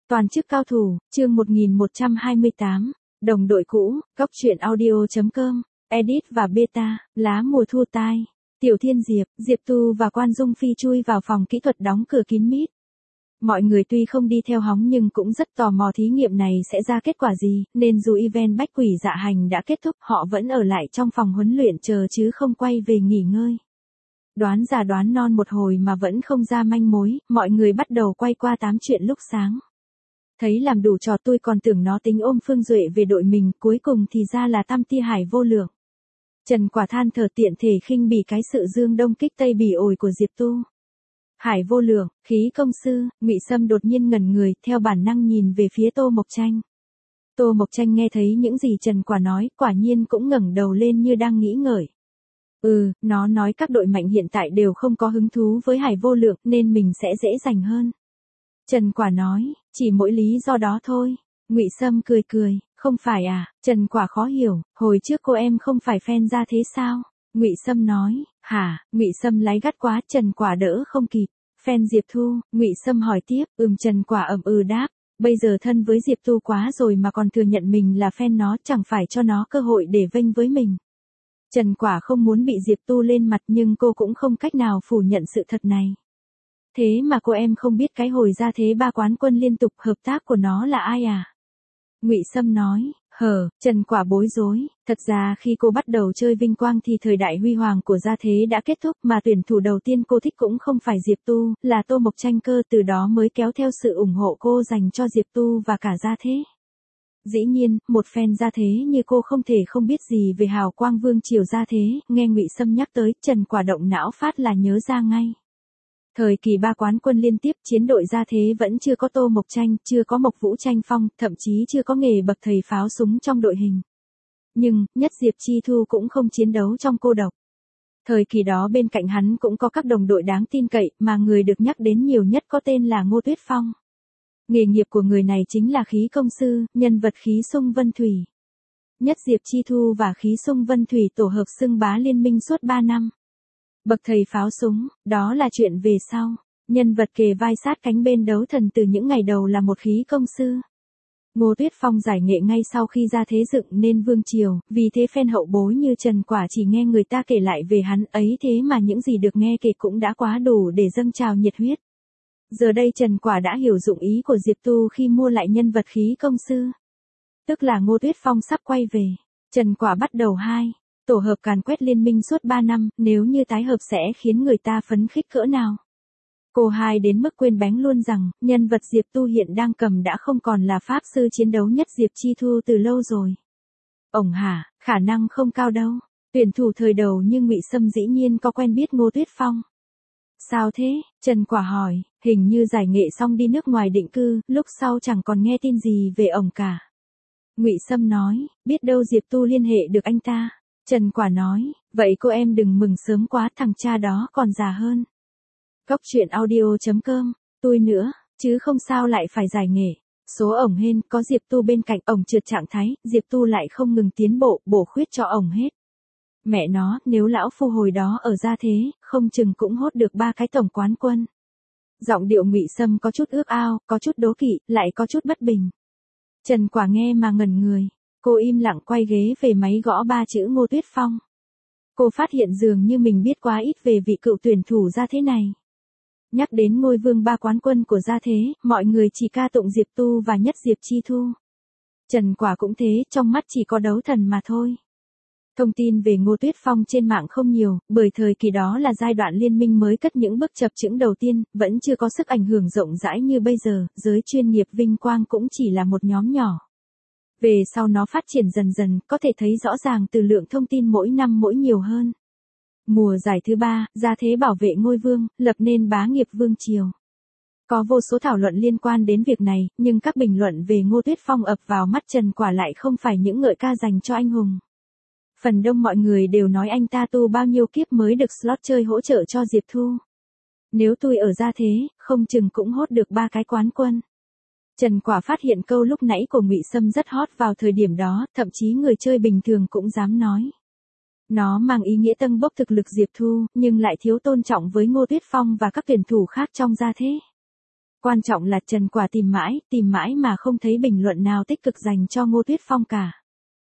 Toàn chức cao thủ, chương 1128, đồng đội cũ, Cóc truyện audio.com, edit và beta, lá mùa thu tai. Tiểu Thiên Diệp, Diệp Tu và Quan Dung Phi chui vào phòng kỹ thuật đóng cửa kín mít. Mọi người tuy không đi theo hóng nhưng cũng rất tò mò thí nghiệm này sẽ ra kết quả gì, nên dù event bách quỷ dạ hành đã kết thúc họ vẫn ở lại trong phòng huấn luyện chờ chứ không quay về nghỉ ngơi. Đoán già đoán non một hồi mà vẫn không ra manh mối, mọi người bắt đầu quay qua tám chuyện lúc sáng. Thấy làm đủ trò tôi còn tưởng nó tính ôm Phương Duệ về đội mình, cuối cùng thì ra là Tam Ti Hải vô lượng. Trần Quả than thở tiện thể khinh bỉ cái sự dương đông kích tây bỉ ổi của Diệp Tu. Hải vô lượng, khí công sư, Ngụy Sâm đột nhiên ngẩn người, theo bản năng nhìn về phía Tô Mộc Tranh. Tô Mộc Tranh nghe thấy những gì Trần Quả nói, quả nhiên cũng ngẩng đầu lên như đang nghĩ ngợi. Nó nói các đội mạnh hiện tại đều không có hứng thú với Hải vô lượng nên mình sẽ dễ giành hơn. Trần Quả nói, chỉ mỗi lý do đó thôi. Ngụy Sâm cười cười, không phải à? Trần Quả khó hiểu, hồi trước cô em không phải fan ra thế sao? Ngụy Sâm nói, hả? Ngụy Sâm láy gắt quá, Trần Quả đỡ không kịp. Fan Diệp Thu, Ngụy Sâm hỏi tiếp, Trần Quả đáp, bây giờ thân với Diệp Tu quá rồi mà còn thừa nhận mình là fan nó, chẳng phải cho nó cơ hội để vênh với mình. Trần Quả không muốn bị Diệp Tu lên mặt nhưng cô cũng không cách nào phủ nhận sự thật này. Thế mà cô em không biết cái hồi ra thế 3 quán quân liên tục hợp tác của nó là ai à? Ngụy Sâm nói, Trần Quả bối rối, thật ra khi cô bắt đầu chơi Vinh Quang thì thời đại huy hoàng của gia thế đã kết thúc mà tuyển thủ đầu tiên cô thích cũng không phải Diệp Tu, là Tô Mộc Tranh cơ, từ đó mới kéo theo sự ủng hộ cô dành cho Diệp Tu và cả gia thế. Dĩ nhiên, một fan gia thế như cô không thể không biết gì về hào quang vương triều gia thế, nghe Ngụy Sâm nhắc tới, Trần Quả động não phát là nhớ ra ngay. Thời kỳ 3 quán quân liên tiếp, chiến đội gia thế vẫn chưa có Tô Mộc Tranh, chưa có Mộc Vũ Tranh Phong, thậm chí chưa có nghề bậc thầy pháo súng trong đội hình. Nhưng, nhất Diệp Chi Thu cũng không chiến đấu trong cô độc. Thời kỳ đó bên cạnh hắn cũng có các đồng đội đáng tin cậy, mà người được nhắc đến nhiều nhất có tên là Ngô Tuyết Phong. Nghề nghiệp của người này chính là khí công sư, nhân vật khí xung vân thủy. Nhất Diệp Chi Thu và khí xung vân thủy tổ hợp xưng bá liên minh suốt 3 năm. Bậc thầy pháo súng, đó là chuyện về sau. Nhân vật kề vai sát cánh bên đấu thần từ những ngày đầu là một khí công sư. Ngô Tuyết Phong giải nghệ ngay sau khi ra thế dựng nên vương triều, vì thế fan hậu bối như Trần Quả chỉ nghe người ta kể lại về hắn ấy, thế mà những gì được nghe kể cũng đã quá đủ để dâng trào nhiệt huyết. Giờ đây Trần Quả đã hiểu dụng ý của Diệp Tu khi mua lại nhân vật khí công sư. Tức là Ngô Tuyết Phong sắp quay về. Trần Quả bắt đầu tổ hợp càn quét liên minh suốt 3 năm, nếu như tái hợp sẽ khiến người ta phấn khích cỡ nào. Cô hai đến mức quên bén luôn rằng, nhân vật Diệp Tu hiện đang cầm đã không còn là pháp sư chiến đấu nhất Diệp Chi Thu từ lâu rồi. Khả năng không cao đâu. Tuyển thủ thời đầu như Ngụy Sâm dĩ nhiên có quen biết Ngô Tuyết Phong. Sao thế? Trần Quả hỏi, hình như giải nghệ xong đi nước ngoài định cư, lúc sau chẳng còn nghe tin gì về ổng cả. Ngụy Sâm nói, biết đâu Diệp Tu liên hệ được anh ta. Trần Quả nói, vậy cô em đừng mừng sớm quá, thằng cha đó còn già hơn. Cóc truyện audio.com, tôi nữa, chứ không sao lại phải giải nghệ. Số ổng hên, có Diệp Tu bên cạnh, ổng trượt trạng thái, Diệp Tu lại không ngừng tiến bộ, bổ khuyết cho ổng hết. Mẹ nó, nếu lão phu hồi đó ở gia thế, không chừng cũng hốt được 3 cái tổng quán quân. Giọng điệu Ngụy Sâm có chút ước ao, có chút đố kỵ, lại có chút bất bình. Trần Quả nghe mà ngẩn người. Cô im lặng quay ghế về máy gõ 3 chữ Ngô Tuyết Phong. Cô phát hiện dường như mình biết quá ít về vị cựu tuyển thủ gia thế này. Nhắc đến ngôi vương 3 quán quân của gia thế, mọi người chỉ ca tụng Diệp Tu và nhất Diệp Chi Thu. Trần Quả cũng thế, trong mắt chỉ có đấu thần mà thôi. Thông tin về Ngô Tuyết Phong trên mạng không nhiều, bởi thời kỳ đó là giai đoạn liên minh mới cất những bước chập chững đầu tiên, vẫn chưa có sức ảnh hưởng rộng rãi như bây giờ, giới chuyên nghiệp Vinh Quang cũng chỉ là một nhóm nhỏ. Về sau nó phát triển dần dần, có thể thấy rõ ràng từ lượng thông tin mỗi năm mỗi nhiều hơn. Mùa giải thứ 3, gia thế bảo vệ ngôi vương, lập nên bá nghiệp vương triều. Có vô số thảo luận liên quan đến việc này, nhưng các bình luận về Ngô Tuyết Phong ập vào mắt Trần Quả lại không phải những ngợi ca dành cho anh hùng. Phần đông mọi người đều nói anh ta tu bao nhiêu kiếp mới được slot chơi hỗ trợ cho Diệp Thu. Nếu tôi ở gia thế, không chừng cũng hốt được 3 cái quán quân. Trần Quả phát hiện câu lúc nãy của Ngụy Sâm rất hot vào thời điểm đó, thậm chí người chơi bình thường cũng dám nói. Nó mang ý nghĩa tâng bốc thực lực Diệp Thu, nhưng lại thiếu tôn trọng với Ngô Tuyết Phong và các tuyển thủ khác trong gia thế. Quan trọng là Trần Quả tìm mãi mà không thấy bình luận nào tích cực dành cho Ngô Tuyết Phong cả.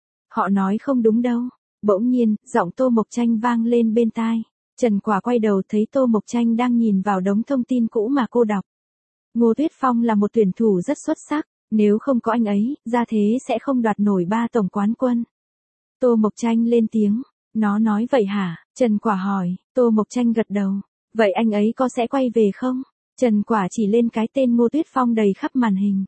Họ nói không đúng đâu. Bỗng nhiên, giọng Tô Mộc Tranh vang lên bên tai. Trần Quả quay đầu thấy Tô Mộc Tranh đang nhìn vào đống thông tin cũ mà cô đọc. Ngô Tuyết Phong là một tuyển thủ rất xuất sắc, nếu không có anh ấy, Gia Thế sẽ không đoạt nổi 3 tổng quán quân. Tô Mộc Tranh lên tiếng, nó nói vậy hả? Trần Quả hỏi, Tô Mộc Tranh gật đầu. Vậy anh ấy có sẽ quay về không? Trần Quả chỉ lên cái tên Ngô Tuyết Phong đầy khắp màn hình.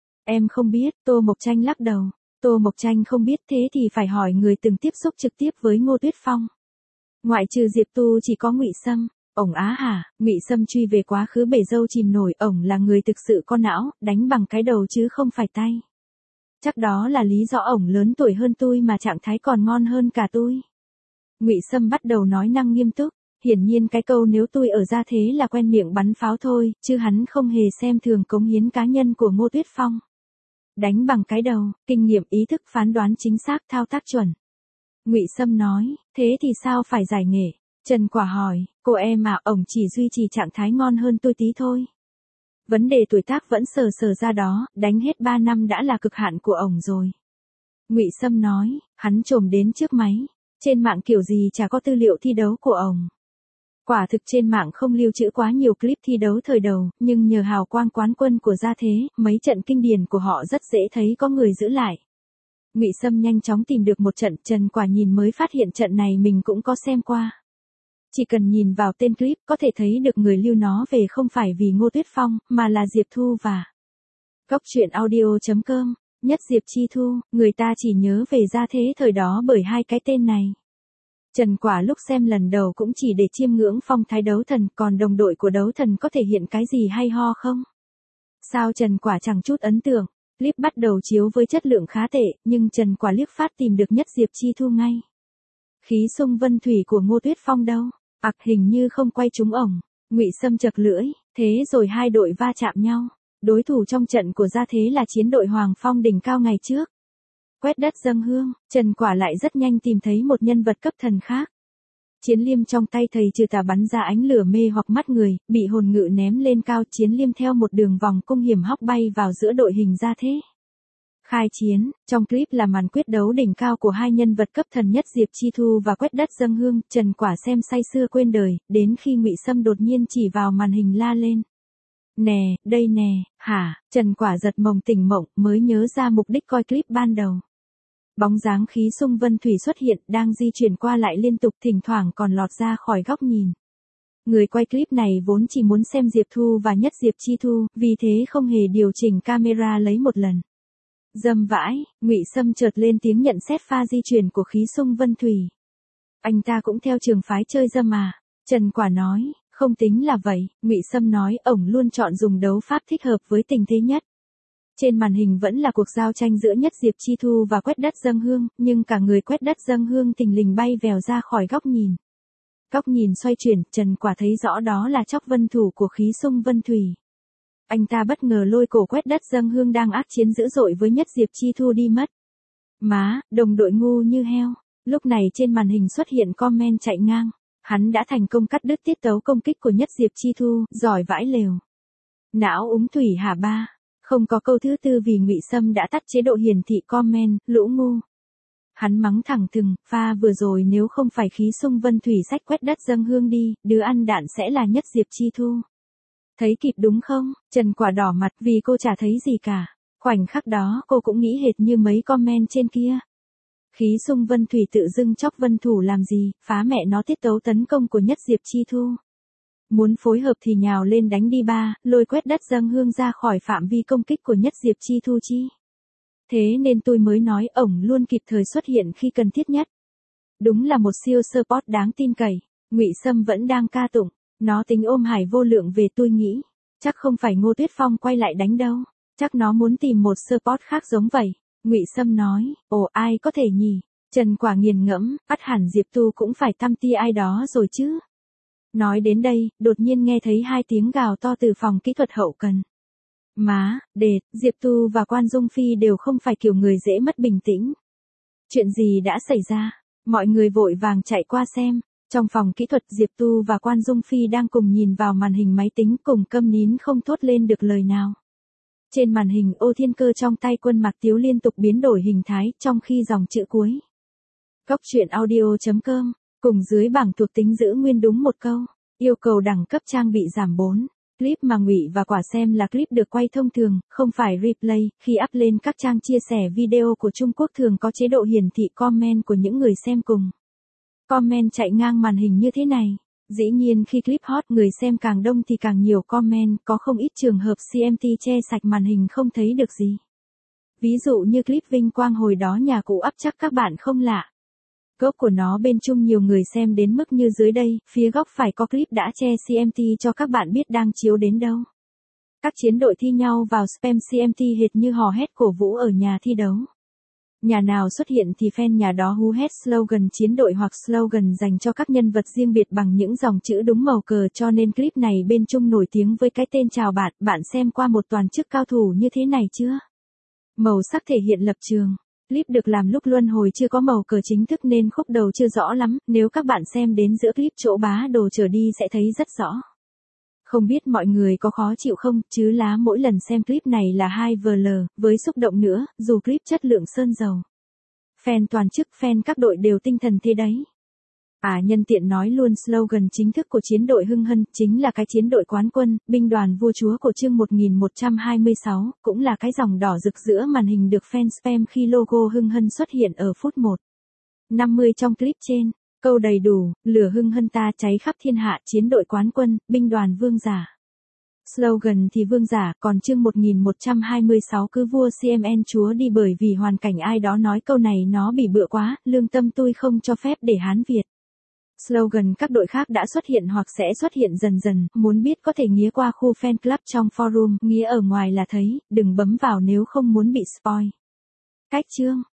Em không biết, Tô Mộc Tranh lắc đầu. Tô Mộc Tranh không biết thế thì phải hỏi người từng tiếp xúc trực tiếp với Ngô Tuyết Phong. Ngoại trừ Diệp Tu chỉ có Ngụy Sâm. Ổng á hả? Ngụy Sâm truy về quá khứ bể dâu chìm nổi, ổng là người thực sự có não, đánh bằng cái đầu chứ không phải tay. Chắc đó là lý do ổng lớn tuổi hơn tôi mà trạng thái còn ngon hơn cả tôi. Ngụy Sâm bắt đầu nói năng nghiêm túc, hiển nhiên cái câu nếu tôi ở Gia Thế là quen miệng bắn pháo thôi, chứ hắn không hề xem thường cống hiến cá nhân của Ngô Tuyết Phong. Đánh bằng cái đầu, kinh nghiệm ý thức phán đoán chính xác thao tác chuẩn. Ngụy Sâm nói, thế thì sao phải giải nghệ? Trần Quả hỏi, cô em mà ổng chỉ duy trì trạng thái ngon hơn tôi tí thôi. Vấn đề tuổi tác vẫn sờ ra đó, đánh hết 3 năm đã là cực hạn của ổng rồi. Ngụy Sâm nói, hắn trồm đến trước máy. Trên mạng kiểu gì chả có tư liệu thi đấu của ổng. Quả thực trên mạng không lưu trữ quá nhiều clip thi đấu thời đầu, nhưng nhờ hào quang quán quân của Gia Thế, mấy trận kinh điển của họ rất dễ thấy có người giữ lại. Ngụy Sâm nhanh chóng tìm được một trận, Trần Quả nhìn mới phát hiện trận này mình cũng có xem qua. Chỉ cần nhìn vào tên clip có thể thấy được người lưu nó về không phải vì Ngô Tuyết Phong, mà là Diệp Thu và Cóc truyện audio.com. Nhất Diệp Chi Thu, người ta chỉ nhớ về Gia Thế thời đó bởi hai cái tên này. Trần Quả lúc xem lần đầu cũng chỉ để chiêm ngưỡng phong thái đấu thần, còn đồng đội của đấu thần có thể hiện cái gì hay ho không? Sao Trần Quả chẳng chút ấn tượng, clip bắt đầu chiếu với chất lượng khá tệ, nhưng Trần Quả liếc phát tìm được Nhất Diệp Chi Thu ngay. Khí xung vân thủy của Ngô Tuyết Phong đâu? Hình như không quay trúng ổng. Ngụy Sâm chật lưỡi, thế rồi hai đội va chạm nhau. Đối thủ trong trận của Gia Thế là chiến đội Hoàng Phong đỉnh cao ngày trước. Quét đất dâng hương, Trần Quả lại rất nhanh tìm thấy một nhân vật cấp thần khác. Chiến liêm trong tay thầy trừ tà bắn ra ánh lửa mê hoặc mắt người, bị hồn ngự ném lên cao, chiến liêm theo một đường vòng cung hiểm hóc bay vào giữa đội hình Gia Thế. Khai chiến, trong clip là màn quyết đấu đỉnh cao của hai nhân vật cấp thần Nhất Diệp Chi Thu và Quét đất dâng hương, Trần Quả xem say sưa quên đời, đến khi Ngụy Sâm đột nhiên chỉ vào màn hình la lên. Nè, đây nè, hả? Trần Quả giật mộng tỉnh mộng, mới nhớ ra mục đích coi clip ban đầu. Bóng dáng khí xung vân thủy xuất hiện, đang di chuyển qua lại liên tục, thỉnh thoảng còn lọt ra khỏi góc nhìn. Người quay clip này vốn chỉ muốn xem Diệp Thu và Nhất Diệp Chi Thu, vì thế không hề điều chỉnh camera lấy một lần. Dâm vãi, Ngụy Sâm chợt lên tiếng nhận xét pha di chuyển của khí xung vân thủy. Anh ta cũng theo trường phái chơi dâm à? Trần Quả nói, không tính là vậy. Ngụy Sâm nói, ổng luôn chọn dùng đấu pháp thích hợp với tình thế nhất. Trên màn hình vẫn là cuộc giao tranh giữa Nhất Diệp Chi Thu và Quét đất dâng hương, nhưng cả người Quét đất dâng hương thình lình bay vèo ra khỏi góc nhìn. Góc nhìn xoay chuyển, Trần Quả thấy rõ đó là Chóc Vân thủ của khí xung vân thủy. Anh ta bất ngờ lôi cổ Quét đất dâng hương đang ác chiến dữ dội với Nhất Diệp Chi Thu đi mất. Má, đồng đội ngu như heo. Lúc này trên màn hình xuất hiện comment chạy ngang. Hắn đã thành công cắt đứt tiết tấu công kích của Nhất Diệp Chi Thu, giỏi vãi lều. Não úng thủy hả ba? Không có câu thứ tư vì Ngụy Sâm đã tắt chế độ hiển thị comment, lũ ngu. Hắn mắng thẳng thừng, pha vừa rồi nếu không phải khí xung vân thủy sách Quét đất dâng hương đi, đứa ăn đạn sẽ là Nhất Diệp Chi Thu. Thấy kịp đúng không? Trần Quả đỏ mặt vì cô chả thấy gì cả. Khoảnh khắc đó cô cũng nghĩ hệt như mấy comment trên kia. Khí xung vân thủy tự dưng Chóc Vân thủ làm gì, phá mẹ nó tiết tấu tấn công của Nhất Diệp Chi Thu. Muốn phối hợp thì nhào lên đánh đi ba, lôi Quét đất dâng hương ra khỏi phạm vi công kích của Nhất Diệp Chi Thu chi. Thế nên tôi mới nói ổng luôn kịp thời xuất hiện khi cần thiết nhất. Đúng là một siêu support đáng tin cậy. Ngụy Sâm vẫn đang ca tụng, nó tính ôm hải vô lượng về, tôi nghĩ. Chắc không phải Ngô Tuyết Phong quay lại đánh đâu. Chắc nó muốn tìm một support khác giống vậy. Ngụy Sâm nói, ồ ai có thể nhỉ? Trần Quả nghiền ngẫm, bắt hẳn Diệp Tu cũng phải thăm ti ai đó rồi chứ. Nói đến đây, đột nhiên nghe thấy hai tiếng gào to từ phòng kỹ thuật hậu cần. Má, đệt, Diệp Tu và Quan Dung Phi đều không phải kiểu người dễ mất bình tĩnh. Chuyện gì đã xảy ra? Mọi người vội vàng chạy qua xem. Trong phòng kỹ thuật Diệp Tu và Quan Dung Phi đang cùng nhìn vào màn hình máy tính cùng câm nín không thốt lên được lời nào. Trên màn hình ô thiên cơ trong tay Quân Mạc Tiếu liên tục biến đổi hình thái trong khi dòng chữ cuối. Góc truyện audio.com, cùng dưới bảng thuộc tính giữ nguyên đúng một câu, yêu cầu đẳng cấp trang bị giảm 4. Clip mà Ngụy và Quả xem là clip được quay thông thường, không phải replay, khi up lên các trang chia sẻ video của Trung Quốc thường có chế độ hiển thị comment của những người xem cùng. Comment chạy ngang màn hình như thế này. Dĩ nhiên khi clip hot người xem càng đông thì càng nhiều comment, có không ít trường hợp CMT che sạch màn hình không thấy được gì. Ví dụ như clip vinh quang hồi đó nhà cụ up chắc các bạn không lạ. Gốc của nó bên chung nhiều người xem đến mức như dưới đây, phía góc phải có clip đã che CMT cho các bạn biết đang chiếu đến đâu. Các chiến đội thi nhau vào spam CMT hệt như hò hét cổ vũ ở nhà thi đấu. Nhà nào xuất hiện thì fan nhà đó hú hét slogan chiến đội hoặc slogan dành cho các nhân vật riêng biệt bằng những dòng chữ đúng màu cờ, cho nên clip này bên chung nổi tiếng với cái tên chào bạn xem qua một toàn chức cao thủ như thế này chưa? Màu sắc thể hiện lập trường. Clip được làm lúc luân hồi chưa có màu cờ chính thức nên khúc đầu chưa rõ lắm, nếu các bạn xem đến giữa clip chỗ bá đồ trở đi sẽ thấy rất rõ. Không biết mọi người có khó chịu không, chứ lá mỗi lần xem clip này là 2VL, với xúc động nữa, dù clip chất lượng sơn dầu. Fan toàn chức, fan các đội đều tinh thần thế đấy. Nhân tiện nói luôn slogan chính thức của chiến đội Hưng Hân, chính là cái chiến đội quán quân, binh đoàn vua chúa của chương 1126, cũng là cái dòng đỏ rực giữa màn hình được fan spam khi logo Hưng Hân xuất hiện ở phút 1:50 trong clip trên. Câu đầy đủ, lửa Hưng Hân ta cháy khắp thiên hạ, chiến đội quán quân, binh đoàn vương giả. Slogan thì vương giả, còn chương 1126 cứ vua CMN chúa đi bởi vì hoàn cảnh ai đó nói câu này nó bị bựa quá, lương tâm tôi không cho phép để Hán Việt. Slogan các đội khác đã xuất hiện hoặc sẽ xuất hiện dần dần, muốn biết có thể nghía qua khu fan club trong forum, nghía ở ngoài là thấy, đừng bấm vào nếu không muốn bị spoil. Cách chương